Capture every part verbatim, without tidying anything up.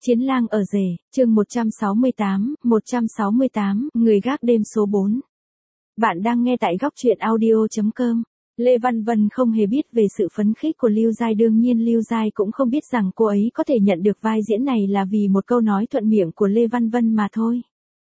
Chiến lang ở rể, chương một trăm sáu mươi tám, một trăm sáu mươi tám, người gác đêm số bốn. Bạn đang nghe tại góc truyện audio chấm com. Lê Văn Vân không hề biết về sự phấn khích của Lưu Giai, đương nhiên Lưu Giai cũng không biết rằng cô ấy có thể nhận được vai diễn này là vì một câu nói thuận miệng của Lê Văn Vân mà thôi.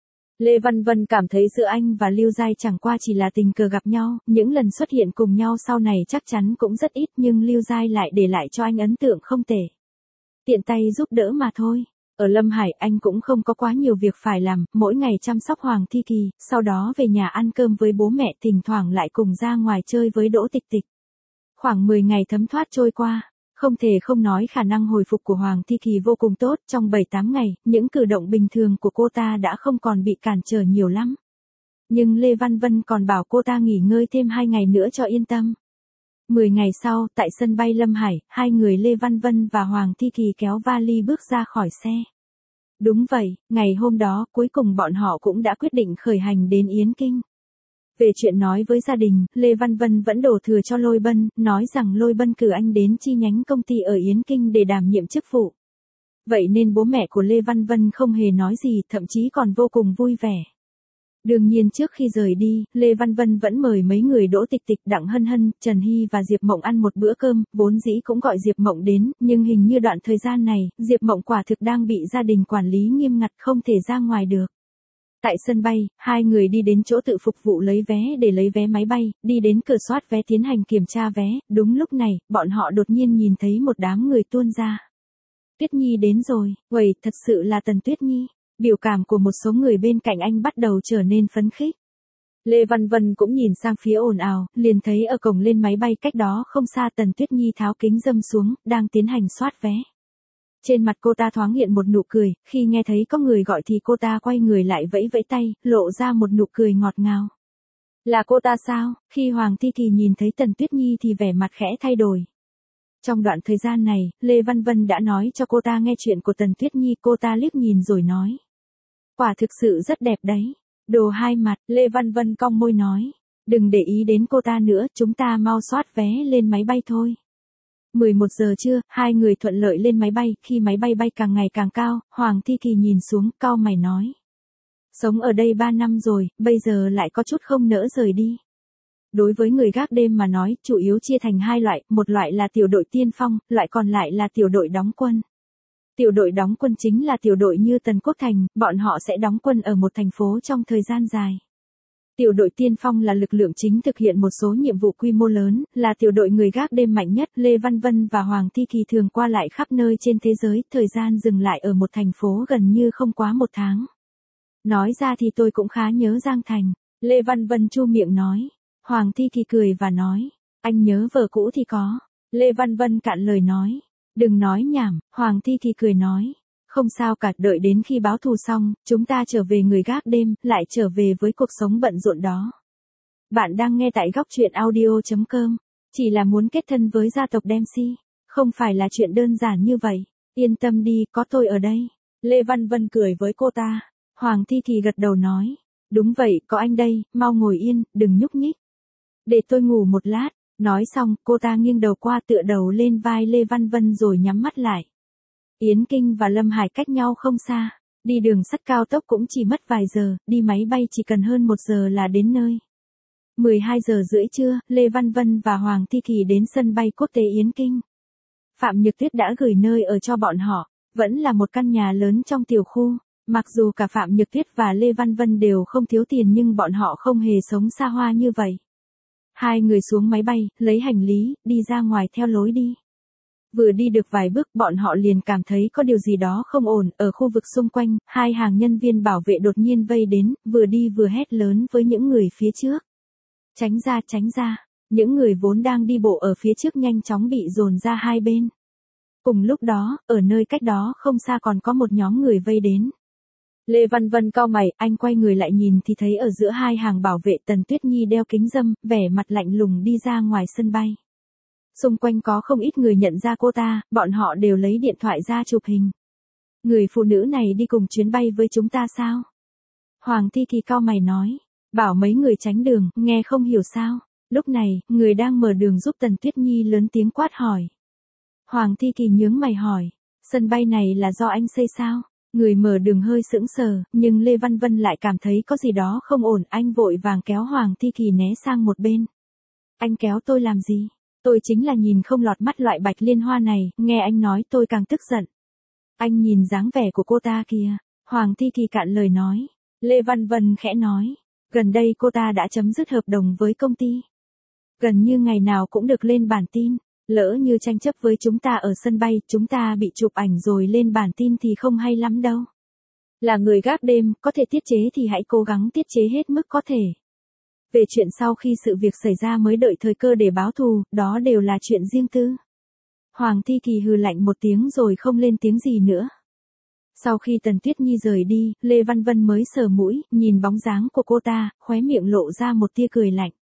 Lê Văn Vân cảm thấy giữa anh và Lưu Giai chẳng qua chỉ là tình cờ gặp nhau, những lần xuất hiện cùng nhau sau này chắc chắn cũng rất ít, nhưng Lưu Giai lại để lại cho anh ấn tượng không tệ. Tiện tay giúp đỡ mà thôi. Ở Lâm Hải anh cũng không có quá nhiều việc phải làm, mỗi ngày chăm sóc Hoàng Thi Kỳ, sau đó về nhà ăn cơm với bố mẹ, thỉnh thoảng lại cùng ra ngoài chơi với Đỗ Tịch Tịch. Khoảng mười ngày thấm thoát trôi qua, không thể không nói khả năng hồi phục của Hoàng Thi Kỳ vô cùng tốt, trong bảy tám ngày, những cử động bình thường của cô ta đã không còn bị cản trở nhiều lắm. Nhưng Lê Văn Vân còn bảo cô ta nghỉ ngơi thêm hai ngày nữa cho yên tâm. Mười ngày sau, tại sân bay Lâm Hải, hai người Lê Văn Vân và Hoàng Thi Kỳ kéo vali bước ra khỏi xe. Đúng vậy, ngày hôm đó, cuối cùng bọn họ cũng đã quyết định khởi hành đến Yến Kinh. Về chuyện nói với gia đình, Lê Văn Vân vẫn đổ thừa cho Lôi Bân, nói rằng Lôi Bân cử anh đến chi nhánh công ty ở Yến Kinh để đảm nhiệm chức vụ. Vậy nên bố mẹ của Lê Văn Vân không hề nói gì, thậm chí còn vô cùng vui vẻ. Đương nhiên trước khi rời đi, Lê Văn Vân vẫn mời mấy người Đỗ Tịch Tịch, Đặng Hân Hân, Trần Hy và Diệp Mộng ăn một bữa cơm, vốn dĩ cũng gọi Diệp Mộng đến, nhưng hình như đoạn thời gian này, Diệp Mộng quả thực đang bị gia đình quản lý nghiêm ngặt không thể ra ngoài được. Tại sân bay, hai người đi đến chỗ tự phục vụ lấy vé để lấy vé máy bay, đi đến cửa soát vé tiến hành kiểm tra vé, đúng lúc này, bọn họ đột nhiên nhìn thấy một đám người tuôn ra. Tuyết Nhi đến rồi, uầy, thật sự là Tần Tuyết Nhi. Biểu cảm của một số người bên cạnh anh bắt đầu trở nên phấn khích. Lê Văn Vân cũng nhìn sang phía ồn ào, liền thấy ở cổng lên máy bay cách đó không xa Tần Tuyết Nhi tháo kính râm xuống, đang tiến hành soát vé. Trên mặt cô ta thoáng hiện một nụ cười, khi nghe thấy có người gọi thì cô ta quay người lại vẫy vẫy tay, lộ ra một nụ cười ngọt ngào. Là cô ta sao? Khi Hoàng Thi Kỳ nhìn thấy Tần Tuyết Nhi thì vẻ mặt khẽ thay đổi. Trong đoạn thời gian này, Lê Văn Vân đã nói cho cô ta nghe chuyện của Tần Tuyết Nhi, cô ta liếc nhìn rồi nói. Quả thực sự rất đẹp đấy. Đồ hai mặt, Lê Văn Vân cong môi nói. Đừng để ý đến cô ta nữa, chúng ta mau soát vé lên máy bay thôi. mười một giờ trưa, hai người thuận lợi lên máy bay, khi máy bay bay càng ngày càng cao, Hoàng Thi Kỳ nhìn xuống, cau mày nói. Sống ở đây ba năm rồi, bây giờ lại có chút không nỡ rời đi. Đối với người gác đêm mà nói, chủ yếu chia thành hai loại, một loại là tiểu đội tiên phong, loại còn lại là tiểu đội đóng quân. Tiểu đội đóng quân chính là tiểu đội như Tần Quốc Thành, bọn họ sẽ đóng quân ở một thành phố trong thời gian dài. Tiểu đội tiên phong là lực lượng chính thực hiện một số nhiệm vụ quy mô lớn, là tiểu đội người gác đêm mạnh nhất. Lê Văn Vân và Hoàng Thi Kỳ thường qua lại khắp nơi trên thế giới, thời gian dừng lại ở một thành phố gần như không quá một tháng. Nói ra thì tôi cũng khá nhớ Giang Thành. Lê Văn Vân chu miệng nói. Hoàng Thi Kỳ cười và nói. Anh nhớ vợ cũ thì có. Lê Văn Vân cạn lời nói. Đừng nói nhảm, Hoàng Thi Kỳ cười nói. Không sao cả, đợi đến khi báo thù xong, chúng ta trở về người gác đêm, lại trở về với cuộc sống bận rộn đó. Bạn đang nghe tại góc truyện audio chấm com. Chỉ là muốn kết thân với gia tộc Dempsey. Không phải là chuyện đơn giản như vậy. Yên tâm đi, có tôi ở đây. Lê Văn Vân cười với cô ta. Hoàng Thi Kỳ gật đầu nói. Đúng vậy, có anh đây, mau ngồi yên, đừng nhúc nhích. Để tôi ngủ một lát. Nói xong, cô ta nghiêng đầu qua tựa đầu lên vai Lê Văn Vân rồi nhắm mắt lại. Yến Kinh và Lâm Hải cách nhau không xa. Đi đường sắt cao tốc cũng chỉ mất vài giờ, đi máy bay chỉ cần hơn một giờ là đến nơi. mười hai giờ rưỡi trưa, Lê Văn Vân và Hoàng Thi Kỳ đến sân bay quốc tế Yến Kinh. Phạm Nhược Tuyết đã gửi nơi ở cho bọn họ, vẫn là một căn nhà lớn trong tiểu khu. Mặc dù cả Phạm Nhược Tuyết và Lê Văn Vân đều không thiếu tiền nhưng bọn họ không hề sống xa hoa như vậy. Hai người xuống máy bay, lấy hành lý, đi ra ngoài theo lối đi. Vừa đi được vài bước, bọn họ liền cảm thấy có điều gì đó không ổn, ở khu vực xung quanh, hai hàng nhân viên bảo vệ đột nhiên vây đến, vừa đi vừa hét lớn với những người phía trước. Tránh ra, tránh ra, những người vốn đang đi bộ ở phía trước nhanh chóng bị dồn ra hai bên. Cùng lúc đó, ở nơi cách đó không xa còn có một nhóm người vây đến. Lê Văn Vân cau mày, anh quay người lại nhìn thì thấy ở giữa hai hàng bảo vệ Tần Tuyết Nhi đeo kính râm, vẻ mặt lạnh lùng đi ra ngoài sân bay. Xung quanh có không ít người nhận ra cô ta, bọn họ đều lấy điện thoại ra chụp hình. Người phụ nữ này đi cùng chuyến bay với chúng ta sao? Hoàng Thi Kỳ cau mày nói, bảo mấy người tránh đường, nghe không hiểu sao? Lúc này, người đang mở đường giúp Tần Tuyết Nhi lớn tiếng quát hỏi. Hoàng Thi Kỳ nhướng mày hỏi, Sân bay này là do anh xây sao? Người mở đường hơi sững sờ, nhưng Lê Văn Vân lại cảm thấy có gì đó không ổn, anh vội vàng kéo Hoàng Thi Kỳ né sang một bên. Anh kéo tôi làm gì? Tôi chính là nhìn không lọt mắt loại bạch liên hoa này, nghe anh nói tôi càng tức giận. Anh nhìn dáng vẻ của cô ta kìa, Hoàng Thi Kỳ cạn lời nói. Lê Văn Vân khẽ nói, gần đây cô ta đã chấm dứt hợp đồng với công ty. Gần như ngày nào cũng được lên bản tin, lỡ như tranh chấp với chúng ta ở sân bay, chúng ta bị chụp ảnh rồi lên bản tin thì không hay lắm đâu. Là người gác đêm, có thể tiết chế thì hãy cố gắng tiết chế hết mức có thể. Về chuyện sau khi sự việc xảy ra mới đợi thời cơ để báo thù, đó đều là chuyện riêng tư. Hoàng Thi Kỳ hừ lạnh một tiếng rồi không lên tiếng gì nữa. Sau khi Tần Tuyết Nhi rời đi, Lê Văn Vân mới sờ mũi, nhìn bóng dáng của cô ta, khóe miệng lộ ra một tia cười lạnh.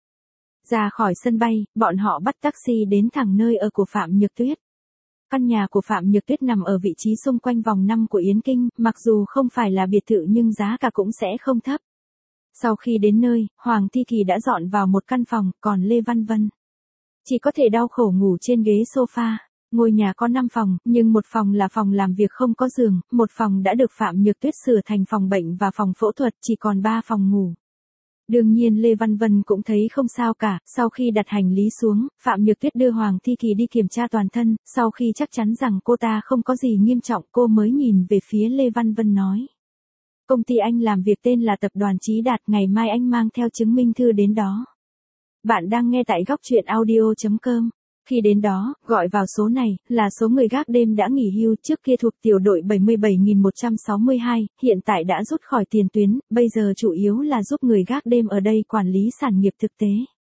Ra khỏi sân bay, bọn họ bắt taxi đến thẳng nơi ở của Phạm Nhược Tuyết. Căn nhà của Phạm Nhược Tuyết nằm ở vị trí xung quanh vòng năm của Yến Kinh, mặc dù không phải là biệt thự nhưng giá cả cũng sẽ không thấp. Sau khi đến nơi, Hoàng Thi Kỳ đã dọn vào một căn phòng, còn Lê Văn Vân chỉ có thể đau khổ ngủ trên ghế sofa. Ngôi nhà có năm phòng, nhưng một phòng là phòng làm việc không có giường, một phòng đã được Phạm Nhược Tuyết sửa thành phòng bệnh và phòng phẫu thuật, chỉ còn ba phòng ngủ. Đương nhiên Lê Văn Vân cũng thấy không sao cả, sau khi đặt hành lý xuống, Phạm Nhược Tuyết đưa Hoàng Thi Kỳ đi kiểm tra toàn thân, sau khi chắc chắn rằng cô ta không có gì nghiêm trọng, cô mới nhìn về phía Lê Văn Vân nói. Công ty anh làm việc tên là Tập đoàn Chí Đạt, ngày mai anh mang theo chứng minh thư đến đó. Bạn đang nghe tại góc truyện audio chấm com. Khi đến đó, gọi vào số này, là số người gác đêm đã nghỉ hưu, trước kia thuộc tiểu đội bảy mươi bảy nghìn một trăm sáu mươi hai, hiện tại đã rút khỏi tiền tuyến, bây giờ chủ yếu là giúp người gác đêm ở đây quản lý sản nghiệp thực tế.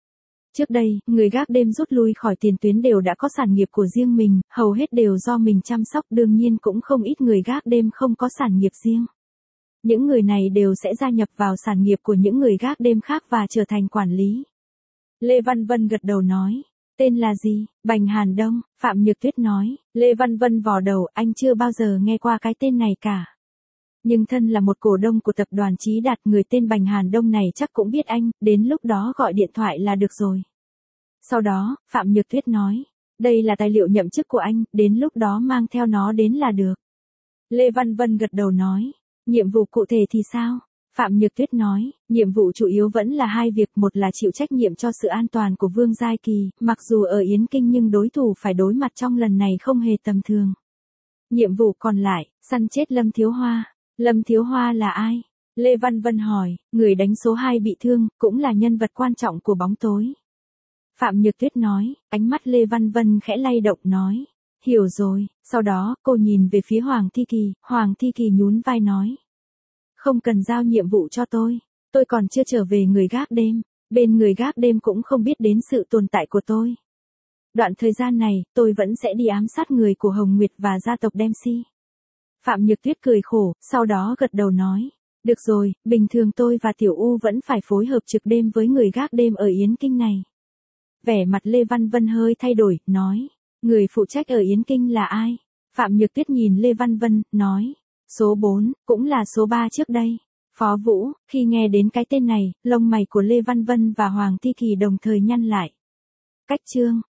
Trước đây, người gác đêm rút lui khỏi tiền tuyến đều đã có sản nghiệp của riêng mình, hầu hết đều do mình chăm sóc, đương nhiên cũng không ít người gác đêm không có sản nghiệp riêng. Những người này đều sẽ gia nhập vào sản nghiệp của những người gác đêm khác và trở thành quản lý. Lê Văn Vân gật đầu nói. Tên là gì? Bành Hàn Đông, Phạm Nhược Tuyết nói. Lê Văn Vân vò đầu, anh chưa bao giờ nghe qua cái tên này cả. Nhưng thân là một cổ đông của tập đoàn Chí Đạt, người tên Bành Hàn Đông này chắc cũng biết anh, đến lúc đó gọi điện thoại là được rồi. Sau đó, Phạm Nhược Tuyết nói. Đây là tài liệu nhậm chức của anh, đến lúc đó mang theo nó đến là được. Lê Văn Vân gật đầu nói. Nhiệm vụ cụ thể thì sao? Phạm Nhược Tuyết nói, nhiệm vụ chủ yếu vẫn là hai việc, một là chịu trách nhiệm cho sự an toàn của Vương Giai Kỳ, mặc dù ở Yến Kinh nhưng đối thủ phải đối mặt trong lần này không hề tầm thường. Nhiệm vụ còn lại, săn chết Lâm Thiếu Hoa. Lâm Thiếu Hoa là ai? Lê Văn Vân hỏi, người đánh số hai bị thương, cũng là nhân vật quan trọng của bóng tối. Phạm Nhược Tuyết nói, ánh mắt Lê Văn Vân khẽ lay động nói, hiểu rồi, sau đó, cô nhìn về phía Hoàng Thi Kỳ, Hoàng Thi Kỳ nhún vai nói. Không cần giao nhiệm vụ cho tôi, tôi còn chưa trở về người gác đêm, bên người gác đêm cũng không biết đến sự tồn tại của tôi. Đoạn thời gian này, tôi vẫn sẽ đi ám sát người của Hồng Nguyệt và gia tộc Dempsey. Phạm Nhược Tuyết cười khổ, sau đó gật đầu nói, được rồi, bình thường tôi và Tiểu U vẫn phải phối hợp trực đêm với người gác đêm ở Yến Kinh này. Vẻ mặt Lê Văn Vân hơi thay đổi, nói, người phụ trách ở Yến Kinh là ai? Phạm Nhược Tuyết nhìn Lê Văn Vân, nói, số bốn, cũng là số ba trước đây. Phó Vũ, khi nghe đến cái tên này, lông mày của Lê Văn Vân và Hoàng Thi Kỳ đồng thời nhăn lại. Cách chương